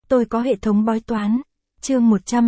Tôi có hệ thống bói toán. Chương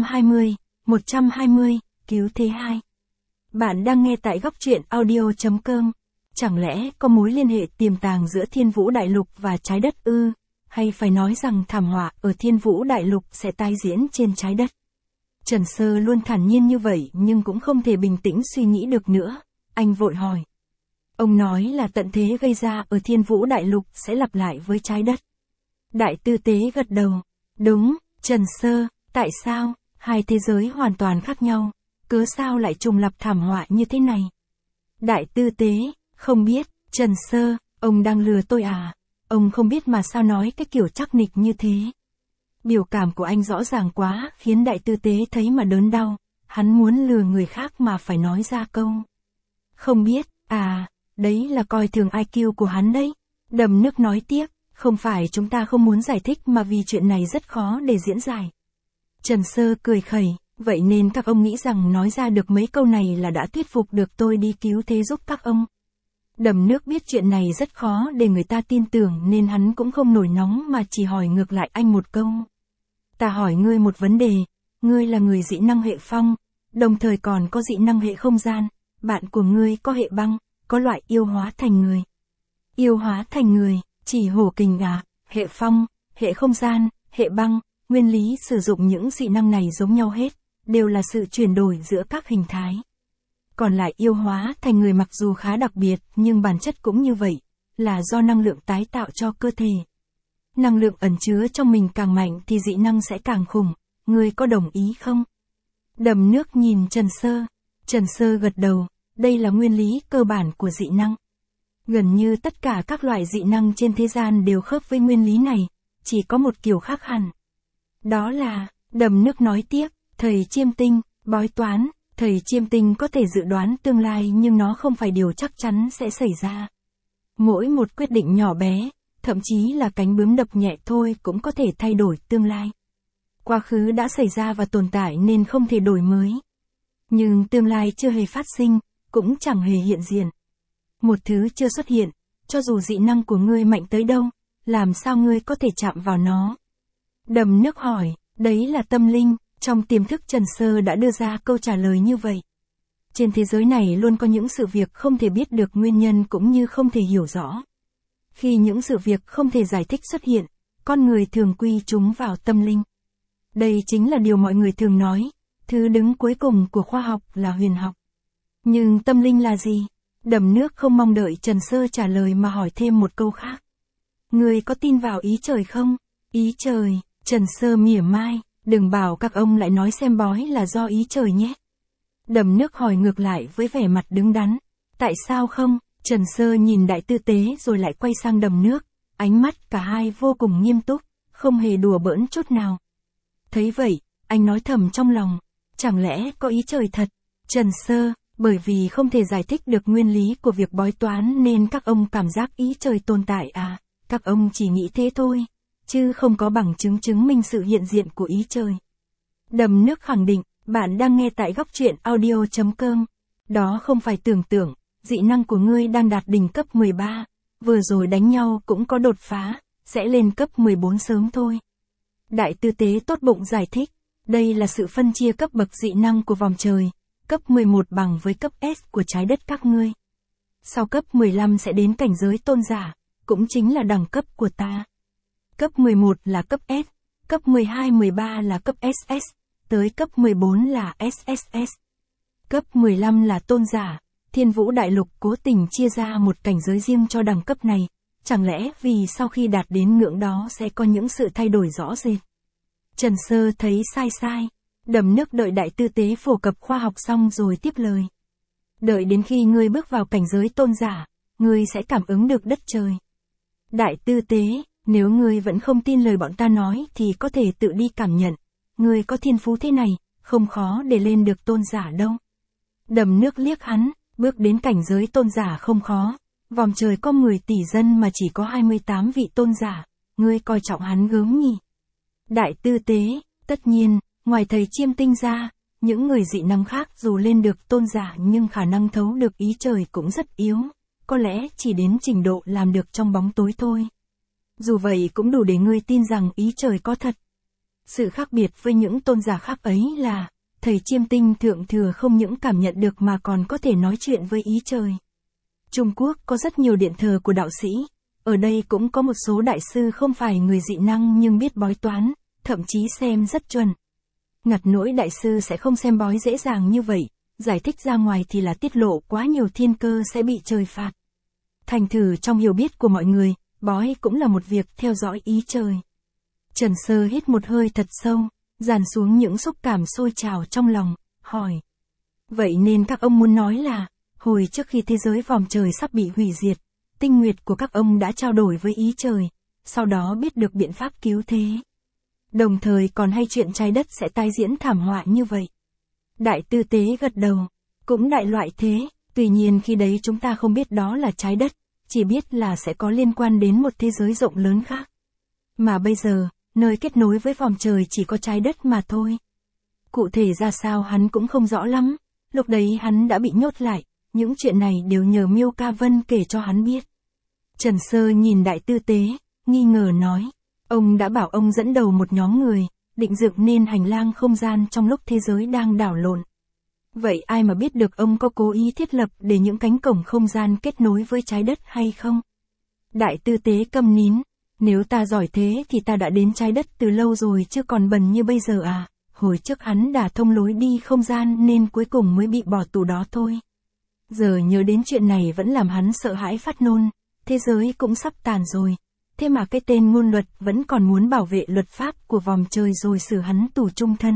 120, cứu thế 2. Bạn đang nghe tại góc truyện audio.com. Chẳng lẽ có mối liên hệ tiềm tàng giữa Thiên Vũ Đại Lục và trái đất ư? Hay phải nói rằng thảm họa ở Thiên Vũ Đại Lục sẽ tái diễn trên trái đất? Trần Sơ luôn thản nhiên như vậy nhưng cũng không thể bình tĩnh suy nghĩ được nữa. Anh vội hỏi. Ông nói là tận thế gây ra ở Thiên Vũ Đại Lục sẽ lặp lại với trái đất. Đại tư tế gật đầu. Đúng, Trần Sơ, tại sao? Hai thế giới hoàn toàn khác nhau, cớ sao lại trùng lặp thảm họa như thế này? Đại tư tế, không biết, Trần Sơ, ông đang lừa tôi à? Ông không biết mà sao nói cái kiểu chắc nịch như thế? Biểu cảm của anh rõ ràng quá khiến đại tư tế thấy mà đớn đau, hắn muốn lừa người khác mà phải nói ra câu. Không biết, à, đấy là coi thường IQ của hắn đấy. Đầm nước nói tiếp, không phải chúng ta không muốn giải thích mà vì chuyện này rất khó để diễn giải. Trần Sơ cười khẩy, vậy nên các ông nghĩ rằng nói ra được mấy câu này là đã thuyết phục được tôi đi cứu thế giúp các ông. Đầm nước biết chuyện này rất khó để người ta tin tưởng nên hắn cũng không nổi nóng mà chỉ hỏi ngược lại anh một câu. Ta hỏi ngươi một vấn đề, ngươi là người dị năng hệ phong, đồng thời còn có dị năng hệ không gian, bạn của ngươi có hệ băng, có loại yêu hóa thành người. Yêu hóa thành người, chỉ hổ kình à, hệ phong, hệ không gian, hệ băng, nguyên lý sử dụng những dị năng này giống nhau hết, đều là sự chuyển đổi giữa các hình thái. Còn lại yêu hóa thành người mặc dù khá đặc biệt nhưng bản chất cũng như vậy, là do năng lượng tái tạo cho cơ thể. Năng lượng ẩn chứa trong mình càng mạnh thì dị năng sẽ càng khủng, ngươi có đồng ý không? Đầm nước nhìn Trần Sơ gật đầu, đây là nguyên lý cơ bản của dị năng. Gần như tất cả các loại dị năng trên thế gian đều khớp với nguyên lý này, chỉ có một kiểu khác hẳn. Đó là, đầm nước nói tiếp, thầy chiêm tinh, bói toán, thầy chiêm tinh có thể dự đoán tương lai nhưng nó không phải điều chắc chắn sẽ xảy ra. Mỗi một quyết định nhỏ bé, thậm chí là cánh bướm đập nhẹ thôi cũng có thể thay đổi tương lai. Quá khứ đã xảy ra và tồn tại nên không thể đổi mới. Nhưng tương lai chưa hề phát sinh, cũng chẳng hề hiện diện. Một thứ chưa xuất hiện, cho dù dị năng của ngươi mạnh tới đâu, làm sao ngươi có thể chạm vào nó? Đầm nước hỏi, đấy là tâm linh, trong tiềm thức Trần Sơ đã đưa ra câu trả lời như vậy. Trên thế giới này luôn có những sự việc không thể biết được nguyên nhân cũng như không thể hiểu rõ. Khi những sự việc không thể giải thích xuất hiện, con người thường quy chúng vào tâm linh. Đây chính là điều mọi người thường nói, thứ đứng cuối cùng của khoa học là huyền học. Nhưng tâm linh là gì? Đầm nước không mong đợi Trần Sơ trả lời mà hỏi thêm một câu khác. Người có tin vào ý trời không? Ý trời, Trần Sơ mỉa mai, đừng bảo các ông lại nói xem bói là do ý trời nhé. Đầm nước hỏi ngược lại với vẻ mặt đứng đắn. Tại sao không? Trần Sơ nhìn đại tư tế rồi lại quay sang đầm nước, ánh mắt cả hai vô cùng nghiêm túc, không hề đùa bỡn chút nào. Thấy vậy, anh nói thầm trong lòng, chẳng lẽ có ý trời thật? Trần Sơ, bởi vì không thể giải thích được nguyên lý của việc bói toán nên các ông cảm giác ý trời tồn tại à? Các ông chỉ nghĩ thế thôi, chứ không có bằng chứng chứng minh sự hiện diện của ý trời. Đầm nước khẳng định, bạn đang nghe tại góc truyện audio.com. Đó không phải tưởng tượng, dị năng của ngươi đang đạt đỉnh cấp 13, vừa rồi đánh nhau cũng có đột phá, sẽ lên cấp 14 sớm thôi. Đại tư tế tốt bụng giải thích, đây là sự phân chia cấp bậc dị năng của vòng trời, cấp 11 bằng với cấp S của trái đất các ngươi. Sau cấp 15 sẽ đến cảnh giới tôn giả, cũng chính là đẳng cấp của ta. Cấp 11 là cấp S, cấp 12-13 là cấp SS, tới cấp 14 là SSS. Cấp 15 là tôn giả, Thiên Vũ Đại Lục cố tình chia ra một cảnh giới riêng cho đẳng cấp này, chẳng lẽ vì sau khi đạt đến ngưỡng đó sẽ có những sự thay đổi rõ rệt. Trần Sơ thấy sai, đầm nước đợi đại tư tế phổ cập khoa học xong rồi tiếp lời. Đợi đến khi ngươi bước vào cảnh giới tôn giả, ngươi sẽ cảm ứng được đất trời. Đại tư tế, nếu ngươi vẫn không tin lời bọn ta nói thì có thể tự đi cảm nhận, ngươi có thiên phú thế này, không khó để lên được tôn giả đâu. Đầm nước liếc hắn, bước đến cảnh giới tôn giả không khó, vòng trời có 10 tỷ dân mà chỉ có 28 vị tôn giả, ngươi coi trọng hắn gớm nhỉ. Đại tư tế, tất nhiên, ngoài thầy chiêm tinh ra, những người dị năng khác dù lên được tôn giả nhưng khả năng thấu được ý trời cũng rất yếu, có lẽ chỉ đến trình độ làm được trong bóng tối thôi. Dù vậy cũng đủ để ngươi tin rằng ý trời có thật. Sự khác biệt với những tôn giả khác ấy là, thầy Chiêm Tinh Thượng Thừa không những cảm nhận được mà còn có thể nói chuyện với ý trời. Trung Quốc có rất nhiều điện thờ của đạo sĩ, ở đây cũng có một số đại sư không phải người dị năng nhưng biết bói toán, thậm chí xem rất chuẩn. Ngặt nỗi đại sư sẽ không xem bói dễ dàng như vậy, giải thích ra ngoài thì là tiết lộ quá nhiều thiên cơ sẽ bị trời phạt. Thành thử trong hiểu biết của mọi người, bói cũng là một việc theo dõi ý trời. Trần Sơ hít một hơi thật sâu, dàn xuống những xúc cảm sôi trào trong lòng, hỏi. Vậy nên các ông muốn nói là, hồi trước khi thế giới vòm trời sắp bị hủy diệt, tinh nguyệt của các ông đã trao đổi với ý trời, sau đó biết được biện pháp cứu thế. Đồng thời còn hay chuyện trái đất sẽ tái diễn thảm họa như vậy. Đại tư tế gật đầu, cũng đại loại thế, tuy nhiên khi đấy chúng ta không biết đó là trái đất, chỉ biết là sẽ có liên quan đến một thế giới rộng lớn khác. Mà bây giờ, nơi kết nối với vòm trời chỉ có trái đất mà thôi. Cụ thể ra sao hắn cũng không rõ lắm, lúc đấy hắn đã bị nhốt lại, những chuyện này đều nhờ Miêu Ca Vân kể cho hắn biết. Trần Sơ nhìn đại tư tế, nghi ngờ nói, ông đã bảo ông dẫn đầu một nhóm người, định dựng nên hành lang không gian trong lúc thế giới đang đảo lộn. Vậy ai mà biết được ông có cố ý thiết lập để những cánh cổng không gian kết nối với trái đất hay không? Đại tư tế câm nín, nếu ta giỏi thế thì ta đã đến trái đất từ lâu rồi chứ còn bần như bây giờ à, hồi trước hắn đã thông lối đi không gian nên cuối cùng mới bị bỏ tù đó thôi. Giờ nhớ đến chuyện này vẫn làm hắn sợ hãi phát nôn, thế giới cũng sắp tàn rồi, thế mà cái tên ngôn luật vẫn còn muốn bảo vệ luật pháp của vòm trời rồi xử hắn tù chung thân.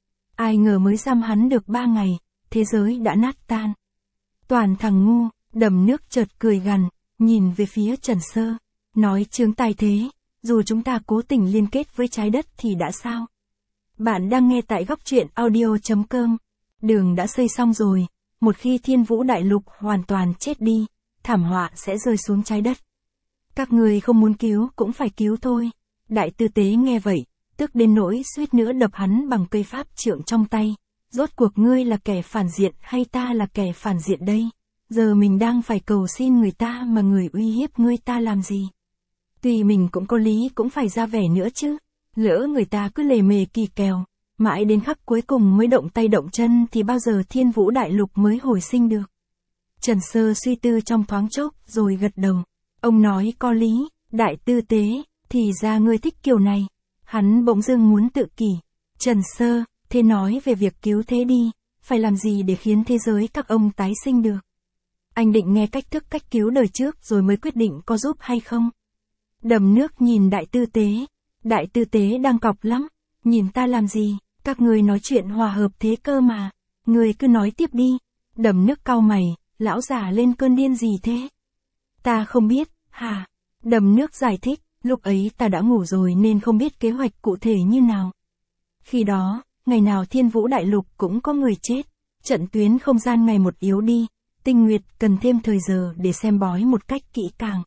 Ai ngờ mới giam hắn được 3 ngày, thế giới đã nát tan. Toàn thằng ngu, Đầm Nước chợt cười gằn, nhìn về phía Trần Sơ, nói chướng tai thế, dù chúng ta cố tình liên kết với trái đất thì đã sao? Bạn đang nghe tại góc truyện audio.com. Đường đã xây xong rồi, một khi Thiên Vũ Đại Lục hoàn toàn chết đi, thảm họa sẽ rơi xuống trái đất. Các người không muốn cứu cũng phải cứu thôi. Đại tư tế nghe vậy, tức đến nỗi suýt nữa đập hắn bằng cây pháp trượng trong tay. Rốt cuộc ngươi là kẻ phản diện hay ta là kẻ phản diện đây? Giờ mình đang phải cầu xin người ta mà người uy hiếp ngươi ta làm gì? Tuy mình cũng có lý cũng phải ra vẻ nữa chứ. Lỡ người ta cứ lề mề kỳ kèo, mãi đến khắc cuối cùng mới động tay động chân thì bao giờ Thiên Vũ Đại Lục mới hồi sinh được? Trần Sơ suy tư trong thoáng chốc rồi gật đầu. Ông nói có lý, đại tư tế, thì ra ngươi thích kiểu này. Hắn bỗng dưng muốn tự kỷ. Trần Sơ, thế nói về việc cứu thế đi, phải làm gì để khiến thế giới các ông tái sinh được? Anh định nghe cách thức cách cứu đời trước rồi mới quyết định có giúp hay không? Đầm Nước nhìn đại tư tế. Đại tư tế đang cọc lắm, nhìn ta làm gì, các người nói chuyện hòa hợp thế cơ mà. Người cứ nói tiếp đi. Đầm Nước cau mày, lão già lên cơn điên gì thế? Ta không biết, hả? Đầm Nước giải thích, lúc ấy ta đã ngủ rồi nên không biết kế hoạch cụ thể như nào. Khi đó, ngày nào Thiên Vũ Đại Lục cũng có người chết, trận tuyến không gian ngày một yếu đi, Tinh Nguyệt cần thêm thời giờ để xem bói một cách kỹ càng.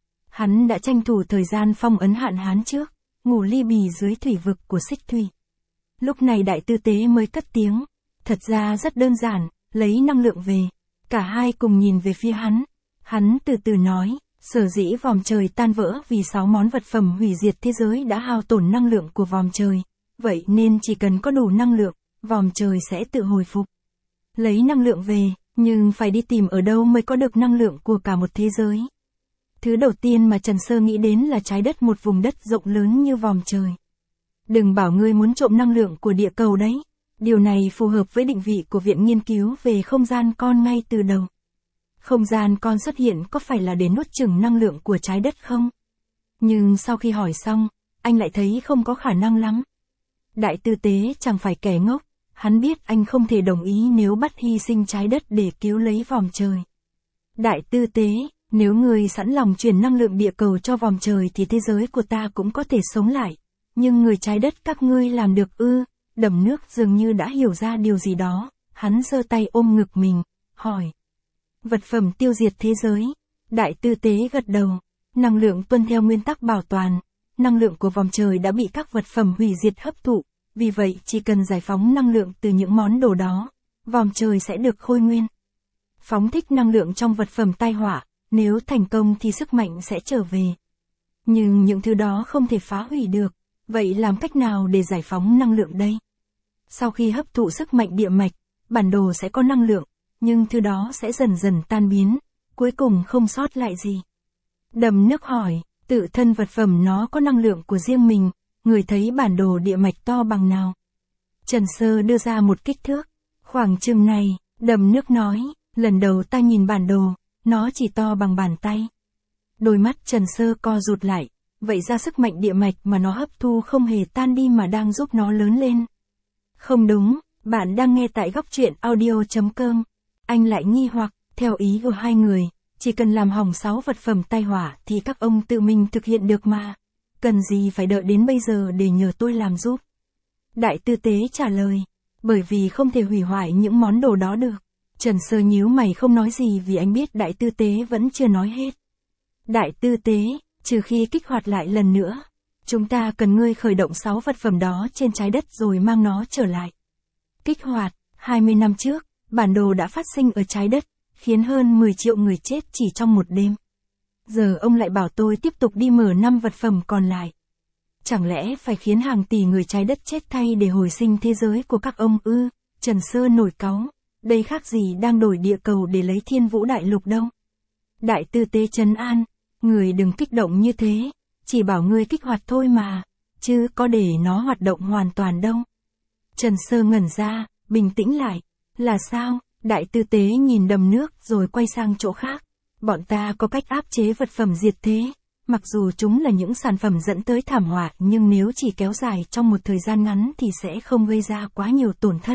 Hắn đã tranh thủ thời gian phong ấn Hạn Hán trước, ngủ ly bì dưới thủy vực của Xích Thủy. Lúc này đại tư tế mới cất tiếng, thật ra rất đơn giản, lấy năng lượng về. Cả hai cùng nhìn về phía hắn. Hắn từ từ nói, sở dĩ vòm trời tan vỡ vì 6 món vật phẩm hủy diệt thế giới đã hao tổn năng lượng của vòm trời. Vậy nên chỉ cần có đủ năng lượng, vòm trời sẽ tự hồi phục. Lấy năng lượng về, nhưng phải đi tìm ở đâu mới có được năng lượng của cả một thế giới. Thứ đầu tiên mà Trần Sơ nghĩ đến là trái đất, một vùng đất rộng lớn như vòm trời. Đừng bảo ngươi muốn trộm năng lượng của địa cầu đấy. Điều này phù hợp với định vị của Viện Nghiên cứu về không gian con ngay từ đầu. Không gian con xuất hiện có phải là để nuốt chửng năng lượng của trái đất không? Nhưng sau khi hỏi xong, anh lại thấy không có khả năng lắm. Đại tư tế chẳng phải kẻ ngốc, hắn biết anh không thể đồng ý nếu bắt hy sinh trái đất để cứu lấy vòm trời. Đại tư tế, nếu người sẵn lòng chuyển năng lượng địa cầu cho vòm trời thì thế giới của ta cũng có thể sống lại. Nhưng người trái đất các ngươi làm được ư? Đầm Nước dường như đã hiểu ra điều gì đó, hắn giơ tay ôm ngực mình, hỏi. Vật phẩm tiêu diệt thế giới. Đại tư tế gật đầu. Năng lượng tuân theo nguyên tắc bảo toàn. Năng lượng của vòm trời đã bị các vật phẩm hủy diệt hấp thụ, vì vậy chỉ cần giải phóng năng lượng từ những món đồ đó, vòm trời sẽ được khôi nguyên. Phóng thích năng lượng trong vật phẩm tai họa, nếu thành công thì sức mạnh sẽ trở về. Nhưng những thứ đó không thể phá hủy được, Vậy làm cách nào để giải phóng năng lượng đây? Sau khi hấp thụ sức mạnh địa mạch, bản đồ sẽ có năng lượng, nhưng thứ đó sẽ dần dần tan biến, cuối cùng không sót lại gì. Đầm nước hỏi, tự thân vật phẩm nó có năng lượng của riêng mình, người thấy bản đồ địa mạch to bằng nào? Trần Sơ đưa ra một kích thước, khoảng chừng này, đầm nước nói, lần đầu ta nhìn bản đồ, nó chỉ to bằng bàn tay. Đôi mắt Trần Sơ co rụt lại, vậy ra sức mạnh địa mạch mà nó hấp thu không hề tan đi mà đang giúp nó lớn lên. Không đúng, bạn đang nghe tại góc truyện audio.com. Anh lại nghi hoặc, theo ý của hai người, chỉ cần làm hỏng 6 vật phẩm tai họa thì các ông tự mình thực hiện được mà. Cần gì phải đợi đến bây giờ để nhờ tôi làm giúp? Đại tư tế trả lời, bởi vì không thể hủy hoại những món đồ đó được. Trần Sơ nhíu mày không nói gì vì anh biết đại tư tế vẫn chưa nói hết. Đại tư tế, trừ khi kích hoạt lại lần nữa, chúng ta cần ngươi khởi động 6 vật phẩm đó trên trái đất rồi mang nó trở lại. Kích hoạt, 20 năm trước, bản đồ đã phát sinh ở trái đất, khiến hơn 10 triệu người chết chỉ trong một đêm. Giờ ông lại bảo tôi tiếp tục đi mở 5 vật phẩm còn lại. Chẳng lẽ phải khiến hàng tỷ người trái đất chết thay để hồi sinh thế giới của các ông ư? Trần Sơ nổi cáu, đây khác gì đang đổi địa cầu để lấy Thiên Vũ Đại Lục đâu. Đại tư tế trấn an, người đừng kích động như thế, chỉ bảo ngươi kích hoạt thôi mà, chứ có để nó hoạt động hoàn toàn đâu. Trần Sơ ngẩn ra, bình tĩnh lại, là sao? Đại tư tế nhìn đầm nước rồi quay sang chỗ khác. Bọn ta có cách áp chế vật phẩm diệt thế, mặc dù chúng là những sản phẩm dẫn tới thảm họa nhưng nếu chỉ kéo dài trong một thời gian ngắn thì sẽ không gây ra quá nhiều tổn thất.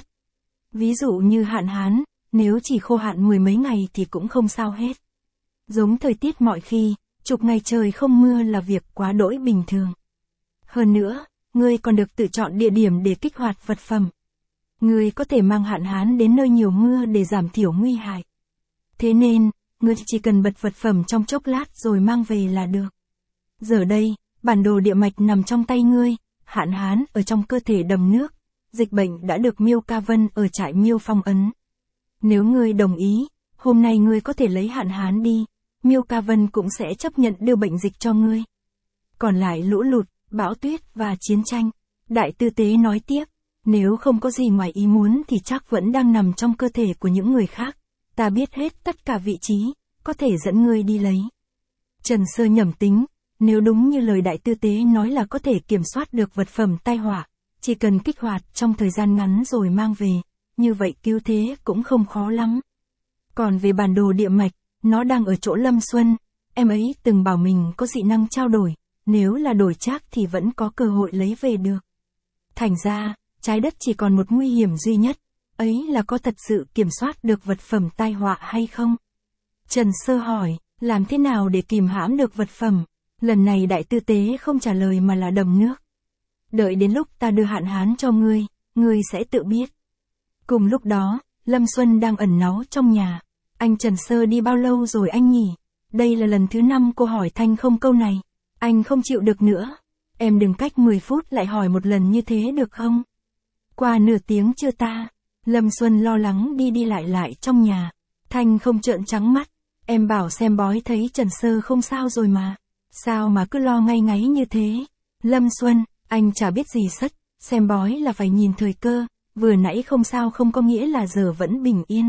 Ví dụ như hạn hán, nếu chỉ khô hạn 10 mấy ngày thì cũng không sao hết. Giống thời tiết mọi khi, chục ngày trời không mưa là việc quá đỗi bình thường. Hơn nữa, ngươi còn được tự chọn địa điểm để kích hoạt vật phẩm. Ngươi có thể mang hạn hán đến nơi nhiều mưa để giảm thiểu nguy hại. Thế nên, ngươi chỉ cần bật vật phẩm trong chốc lát rồi mang về là được. Giờ đây, bản đồ địa mạch nằm trong tay ngươi, hạn hán ở trong cơ thể đầm nước, dịch bệnh đã được Miêu Ca Vân ở trại Miêu phong ấn. Nếu ngươi đồng ý, hôm nay ngươi có thể lấy hạn hán đi, Miêu Ca Vân cũng sẽ chấp nhận đưa bệnh dịch cho ngươi. Còn lại lũ lụt, bão tuyết và chiến tranh, đại tư tế nói tiếp, nếu không có gì ngoài ý muốn thì chắc vẫn đang nằm trong cơ thể của những người khác. Ta biết hết tất cả vị trí, có thể dẫn ngươi đi lấy. Trần Sơ nhẩm tính, nếu đúng như lời đại tư tế nói là có thể kiểm soát được vật phẩm tai họa, chỉ cần kích hoạt trong thời gian ngắn rồi mang về, như vậy cứu thế cũng không khó lắm. Còn về bản đồ địa mạch, nó đang ở chỗ Lâm Xuân, em ấy từng bảo mình có dị năng trao đổi, nếu là đổi trác thì vẫn có cơ hội lấy về được. Thành ra, trái đất chỉ còn một nguy hiểm duy nhất, ấy là có thật sự kiểm soát được vật phẩm tai họa hay không? Trần Sơ hỏi, làm thế nào để kìm hãm được vật phẩm? Lần này đại tư tế không trả lời mà là đầm nước. Đợi đến lúc ta đưa hạn hán cho ngươi sẽ tự biết. Cùng lúc đó, Lâm Xuân đang ẩn náu trong nhà. Anh Trần Sơ đi bao lâu rồi anh nhỉ? Đây là lần thứ 5 cô hỏi Thanh không câu này. Anh không chịu được nữa. Em đừng cách 10 phút lại hỏi một lần như thế được không? Qua nửa tiếng chưa ta? Lâm Xuân lo lắng đi lại trong nhà. Thanh không trợn trắng mắt. Em bảo xem bói thấy Trần Sơ không sao rồi mà. Sao mà cứ lo ngay ngáy như thế? Lâm Xuân, anh chả biết gì sất. Xem bói là phải nhìn thời cơ. Vừa nãy không sao không có nghĩa là giờ vẫn bình yên.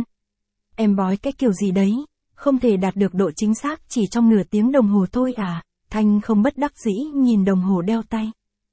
Em bói cái kiểu gì đấy? Không thể đạt được độ chính xác chỉ trong nửa tiếng đồng hồ thôi à? Thanh không bất đắc dĩ nhìn đồng hồ đeo tay.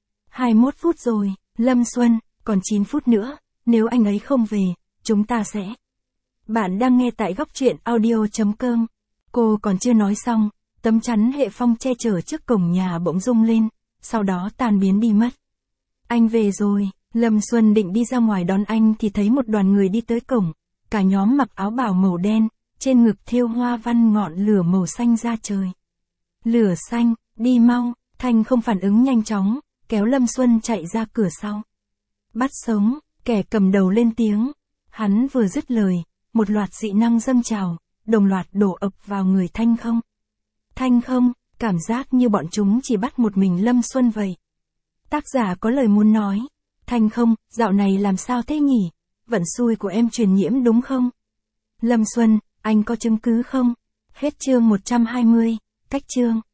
21 phút rồi, Lâm Xuân, còn 9 phút nữa, nếu anh ấy không về, chúng ta sẽ. Bạn đang nghe tại góc truyện audio.com. Cô còn chưa nói xong, tấm chắn hệ phong che chở trước cổng nhà bỗng rung lên, sau đó tan biến đi mất. Anh về rồi, Lâm Xuân định đi ra ngoài đón anh thì thấy một đoàn người đi tới cổng, cả nhóm mặc áo bào màu đen, trên ngực thêu hoa văn ngọn lửa màu xanh ra trời. Lửa xanh, đi mau, Thanh không phản ứng nhanh chóng, kéo Lâm Xuân chạy ra cửa sau. Bắt sống, kẻ cầm đầu lên tiếng. Hắn vừa dứt lời, một loạt dị năng dâng trào, đồng loạt đổ ập vào người Thanh không. Thanh không, cảm giác như bọn chúng chỉ bắt một mình Lâm Xuân vậy. Tác giả có lời muốn nói. Thanh không, dạo này làm sao thế nhỉ? Vận xui của em truyền nhiễm đúng không? Lâm Xuân, anh có chứng cứ không? Hết chương 120, cách chương.